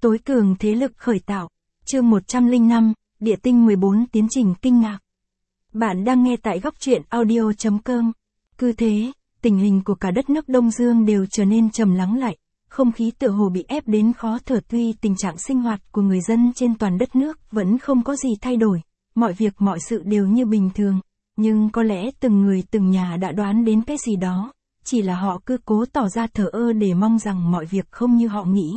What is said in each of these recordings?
Tối cường thế lực khởi tạo. Chương 105, Địa tinh 14 tiến trình kinh ngạc. Bạn đang nghe tại góc truyện audio.com. Cứ thế, tình hình của cả đất nước Đông Dương đều trở nên trầm lắng lại, không khí tựa hồ bị ép đến khó thở. Tuy tình trạng sinh hoạt của người dân trên toàn đất nước vẫn không có gì thay đổi, mọi việc mọi sự đều như bình thường, nhưng có lẽ từng người từng nhà đã đoán đến cái gì đó, chỉ là họ cứ cố tỏ ra thờ ơ để mong rằng mọi việc không như họ nghĩ.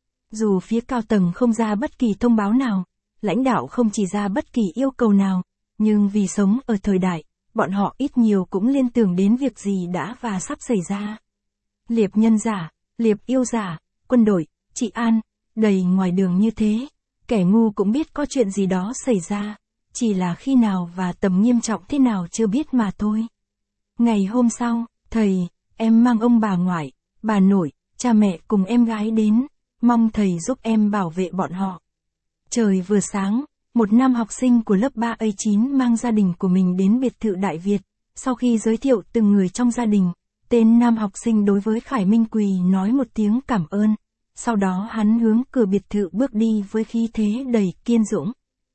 Dù phía cao tầng không ra bất kỳ thông báo nào, lãnh đạo không chỉ ra bất kỳ yêu cầu nào, nhưng vì sống ở thời đại, bọn họ ít nhiều cũng liên tưởng đến việc gì đã và sắp xảy ra. Liệp nhân giả, liệp yêu giả, quân đội, trị an, đầy ngoài đường như thế, kẻ ngu cũng biết có chuyện gì đó xảy ra, chỉ là khi nào và tầm nghiêm trọng thế nào chưa biết mà thôi. Ngày hôm sau, thầy, em mang ông bà ngoại, bà nội, cha mẹ cùng em gái đến, mong thầy giúp em bảo vệ bọn họ. Trời vừa sáng, một nam học sinh của lớp 3A9 mang gia đình của mình đến biệt thự Đại Việt. Sau khi giới thiệu từng người trong gia đình, tên nam học sinh đối với Khải Minh quỳ nói một tiếng cảm ơn. Sau đó hắn hướng cửa biệt thự bước đi với khí thế đầy kiên dũng.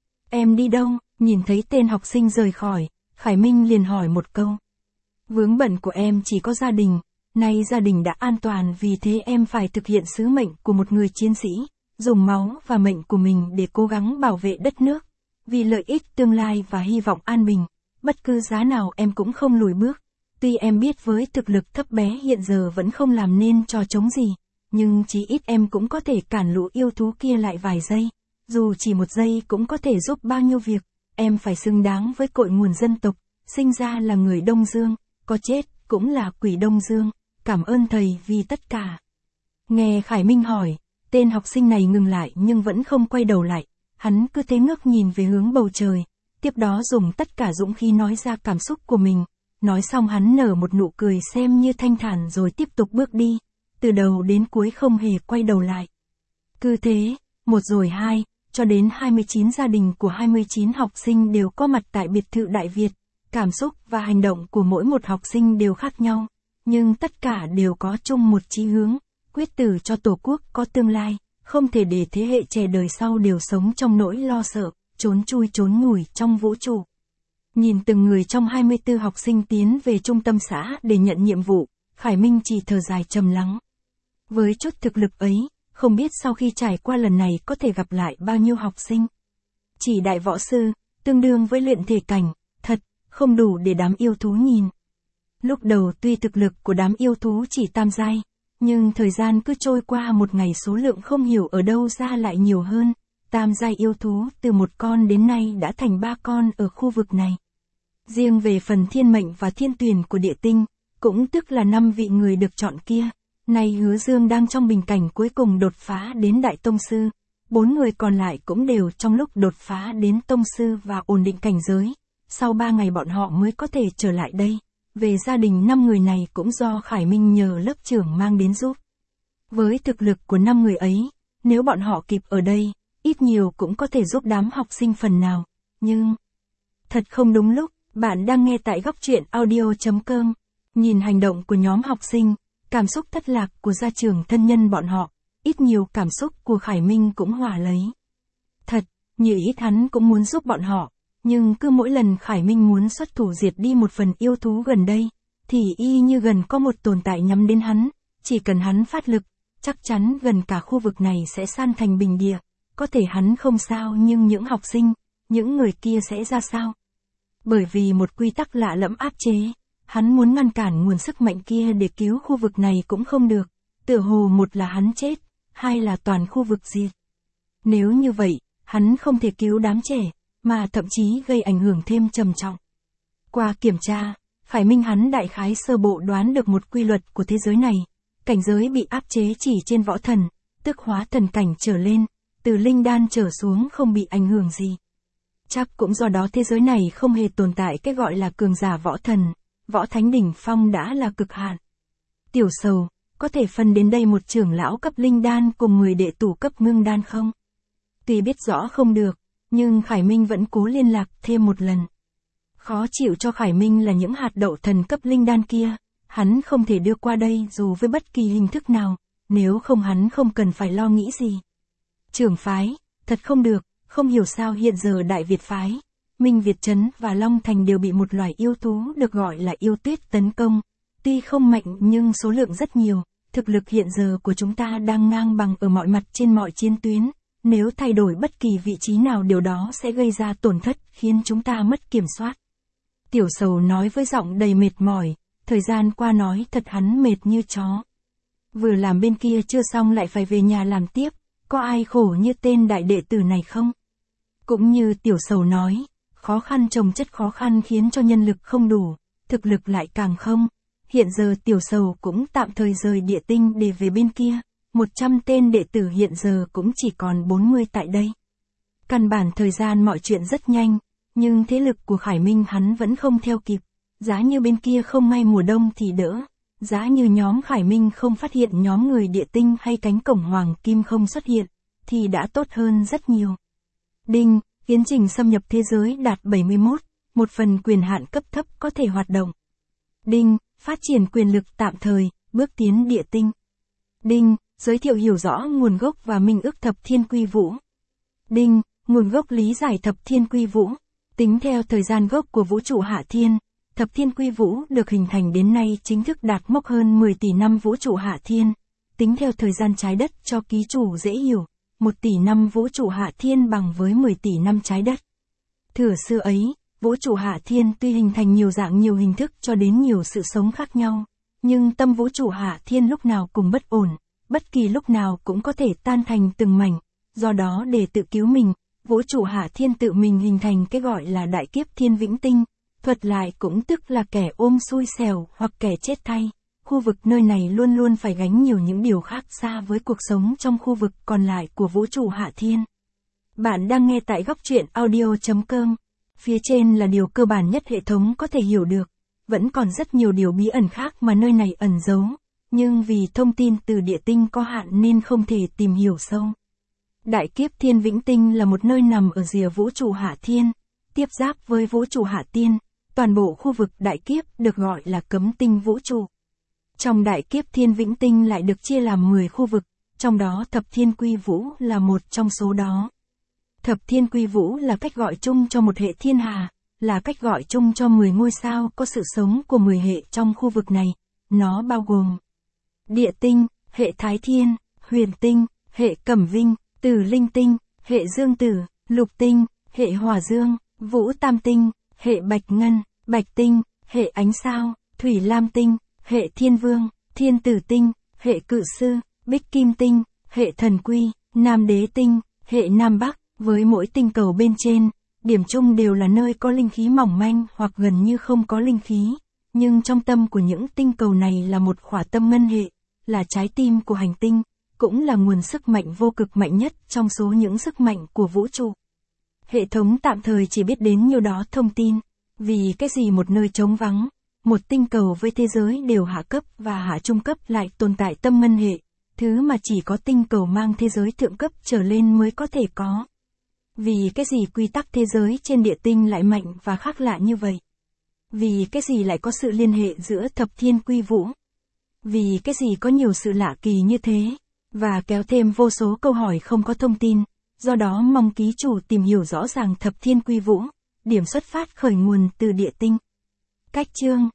Em đi đâu? Nhìn thấy tên học sinh rời khỏi, Khải Minh liền hỏi một câu. Vướng bận của em chỉ có gia đình, nay gia đình đã an toàn, vì thế em phải thực hiện sứ mệnh của một người chiến sĩ, dùng máu và mệnh của mình để cố gắng bảo vệ đất nước, vì lợi ích tương lai và hy vọng an bình, bất cứ giá nào em cũng không lùi bước. Tuy em biết với thực lực thấp bé hiện giờ vẫn không làm nên trò trống gì, nhưng chí ít em cũng có thể cản lũ yêu thú kia lại vài giây, dù chỉ một giây cũng có thể giúp bao nhiêu việc. Em phải xứng đáng với cội nguồn dân tộc, sinh ra là người Đông Dương, có chết cũng là quỷ Đông Dương, cảm ơn thầy vì tất cả. Nghe Khải Minh hỏi, tên học sinh này ngừng lại nhưng vẫn không quay đầu lại, hắn cứ thế ngước nhìn về hướng bầu trời, tiếp đó dùng tất cả dũng khí nói ra cảm xúc của mình. Nói xong hắn nở một nụ cười xem như thanh thản rồi tiếp tục bước đi, từ đầu đến cuối không hề quay đầu lại. Cứ thế, một rồi hai, cho đến 29 gia đình của 29 học sinh đều có mặt tại biệt thự Đại Việt. Cảm xúc và hành động của mỗi một học sinh đều khác nhau, nhưng tất cả đều có chung một chí hướng, quyết tử cho Tổ quốc có tương lai, không thể để thế hệ trẻ đời sau đều sống trong nỗi lo sợ, trốn chui trốn nhủi trong vũ trụ. Nhìn từng người trong 24 học sinh tiến về trung tâm xã để nhận nhiệm vụ, Khải Minh chỉ thở dài trầm lắng. Với chút thực lực ấy, không biết sau khi trải qua lần này có thể gặp lại bao nhiêu học sinh. Chỉ đại võ sư, tương đương với luyện thể cảnh, thật, không đủ để đám yêu thú nhìn. Lúc đầu tuy thực lực của đám yêu thú chỉ tam giai, nhưng thời gian cứ trôi qua một ngày số lượng không hiểu ở đâu ra lại nhiều hơn. Tam giai yêu thú từ một con đến nay đã thành 3 con ở khu vực này. Riêng về phần thiên mệnh và thiên tuyển của địa tinh, cũng tức là 5 vị người được chọn kia, nay Hứa Dương đang trong bình cảnh cuối cùng đột phá đến Đại Tông Sư, 4 người còn lại cũng đều trong lúc đột phá đến Tông Sư và ổn định cảnh giới, sau 3 ngày bọn họ mới có thể trở lại đây. Về gia đình 5 người này cũng do Khải Minh nhờ lớp trưởng mang đến giúp. Với thực lực của 5 người ấy, nếu bọn họ kịp ở đây, ít nhiều cũng có thể giúp đám học sinh phần nào, nhưng... Thật không đúng lúc, bạn đang nghe tại góc truyện audio.com. Nhìn hành động của nhóm học sinh, cảm xúc thất lạc của gia trưởng thân nhân bọn họ, ít nhiều cảm xúc của Khải Minh cũng hòa lấy. Thật, như ít hắn cũng muốn giúp bọn họ, nhưng cứ mỗi lần Khải Minh muốn xuất thủ diệt đi một phần yêu thú gần đây, thì y như gần có một tồn tại nhắm đến hắn, chỉ cần hắn phát lực, chắc chắn gần cả khu vực này sẽ san thành bình địa. Có thể hắn không sao nhưng những học sinh, những người kia sẽ ra sao? Bởi vì một quy tắc lạ lẫm áp chế, hắn muốn ngăn cản nguồn sức mạnh kia để cứu khu vực này cũng không được, tựa hồ một là hắn chết, hai là toàn khu vực diệt. Nếu như vậy, hắn không thể cứu đám trẻ, mà thậm chí gây ảnh hưởng thêm trầm trọng. Qua kiểm tra, Khải Minh hắn đại khái sơ bộ đoán được một quy luật của thế giới này, cảnh giới bị áp chế chỉ trên võ thần, tức hóa thần cảnh trở lên, từ linh đan trở xuống không bị ảnh hưởng gì. Chắc cũng do đó thế giới này không hề tồn tại cái gọi là cường giả võ thần, võ thánh đỉnh phong đã là cực hạn. Tiểu Sầu, có thể phân đến đây một trưởng lão cấp linh đan cùng 10 đệ tử cấp ngưng đan không? Tuy biết rõ không được, nhưng Khải Minh vẫn cố liên lạc thêm một lần. Khó chịu cho Khải Minh là những hạt đậu thần cấp linh đan kia, hắn không thể đưa qua đây dù với bất kỳ hình thức nào, nếu không hắn không cần phải lo nghĩ gì. Trưởng phái, thật không được, không hiểu sao hiện giờ Đại Việt phái, Minh Việt Trấn và Long Thành đều bị một loài yêu thú được gọi là yêu tuyết tấn công. Tuy không mạnh nhưng số lượng rất nhiều, thực lực hiện giờ của chúng ta đang ngang bằng ở mọi mặt trên mọi chiến tuyến. Nếu thay đổi bất kỳ vị trí nào điều đó sẽ gây ra tổn thất khiến chúng ta mất kiểm soát. Tiểu Sầu nói với giọng đầy mệt mỏi, thời gian qua nói thật hắn mệt như chó. Vừa làm bên kia chưa xong lại phải về nhà làm tiếp, có ai khổ như tên đại đệ tử này không? Cũng như Tiểu Sầu nói, khó khăn chồng chất khó khăn khiến cho nhân lực không đủ, thực lực lại càng không. Hiện giờ Tiểu Sầu cũng tạm thời rời địa tinh để về bên kia, 100 tên đệ tử hiện giờ cũng chỉ còn 40 tại đây. Căn bản thời gian mọi chuyện rất nhanh, nhưng thế lực của Khải Minh hắn vẫn không theo kịp. Giá như bên kia không may mùa đông thì đỡ, giá như nhóm Khải Minh không phát hiện nhóm người địa tinh hay cánh cổng hoàng kim không xuất hiện, thì đã tốt hơn rất nhiều. Đinh, tiến trình xâm nhập thế giới đạt 71, một phần quyền hạn cấp thấp có thể hoạt động. Đinh, phát triển quyền lực tạm thời, bước tiến địa tinh. Đinh, giới thiệu hiểu rõ nguồn gốc và minh ước thập thiên quy vũ. Đinh, nguồn gốc lý giải thập thiên quy vũ. Tính theo thời gian gốc của vũ trụ Hạ Thiên, thập thiên quy vũ được hình thành đến nay chính thức đạt mốc hơn 10 tỷ năm vũ trụ Hạ Thiên. Tính theo thời gian trái đất cho ký chủ dễ hiểu, 1 tỷ năm vũ trụ Hạ Thiên bằng với 10 tỷ năm trái đất. Thửa xưa ấy, vũ trụ Hạ Thiên tuy hình thành nhiều dạng nhiều hình thức cho đến nhiều sự sống khác nhau, nhưng tâm vũ trụ Hạ Thiên lúc nào cũng bất ổn, bất kỳ lúc nào cũng có thể tan thành từng mảnh. Do đó để tự cứu mình, vũ trụ Hạ Thiên tự mình hình thành cái gọi là đại kiếp thiên vĩnh tinh, thuật lại cũng tức là kẻ ôm xui xẻo hoặc kẻ chết thay. Khu vực nơi này luôn luôn phải gánh nhiều những điều khác xa với cuộc sống trong khu vực còn lại của vũ trụ Hạ Thiên. Bạn đang nghe tại góc truyện audio.com. Phía trên là điều cơ bản nhất hệ thống có thể hiểu được. Vẫn còn rất nhiều điều bí ẩn khác mà nơi này ẩn giấu, nhưng vì thông tin từ địa tinh có hạn nên không thể tìm hiểu sâu. Đại kiếp thiên vĩnh tinh là một nơi nằm ở rìa vũ trụ Hạ Thiên, tiếp giáp với vũ trụ Hạ Tiên. Toàn bộ khu vực đại kiếp được gọi là cấm tinh vũ trụ. Trong đại kiếp thiên vĩnh tinh lại được chia làm 10 khu vực, trong đó thập thiên quy vũ là một trong số đó. Thập thiên quy vũ là cách gọi chung cho một hệ thiên hà, là cách gọi chung cho 10 ngôi sao có sự sống của 10 hệ trong khu vực này. Nó bao gồm địa tinh, hệ thái thiên, huyền tinh, hệ cẩm vinh, tử linh tinh, hệ dương tử, lục tinh, hệ hỏa dương, vũ tam tinh, hệ bạch ngân, bạch tinh, hệ ánh sao, thủy lam tinh, hệ thiên vương, thiên tử tinh, hệ cự sư, bích kim tinh, hệ thần quy, nam đế tinh, hệ nam bắc. Với mỗi tinh cầu bên trên, điểm chung đều là nơi có linh khí mỏng manh hoặc gần như không có linh khí. Nhưng trong tâm của những tinh cầu này là một khỏa tâm ngân hệ, là trái tim của hành tinh, cũng là nguồn sức mạnh vô cực mạnh nhất trong số những sức mạnh của vũ trụ. Hệ thống tạm thời chỉ biết đến nhiêu đó thông tin, vì cái gì một nơi trống vắng, một tinh cầu với thế giới đều hạ cấp và hạ trung cấp lại tồn tại tâm ngân hệ, thứ mà chỉ có tinh cầu mang thế giới thượng cấp trở lên mới có thể có. Vì cái gì quy tắc thế giới trên địa tinh lại mạnh và khác lạ như vậy? Vì cái gì lại có sự liên hệ giữa thập thiên quy vũ? Vì cái gì có nhiều sự lạ kỳ như thế? Và kéo thêm vô số câu hỏi không có thông tin, do đó mong ký chủ tìm hiểu rõ ràng thập thiên quy vũ, điểm xuất phát khởi nguồn từ địa tinh. Cách chương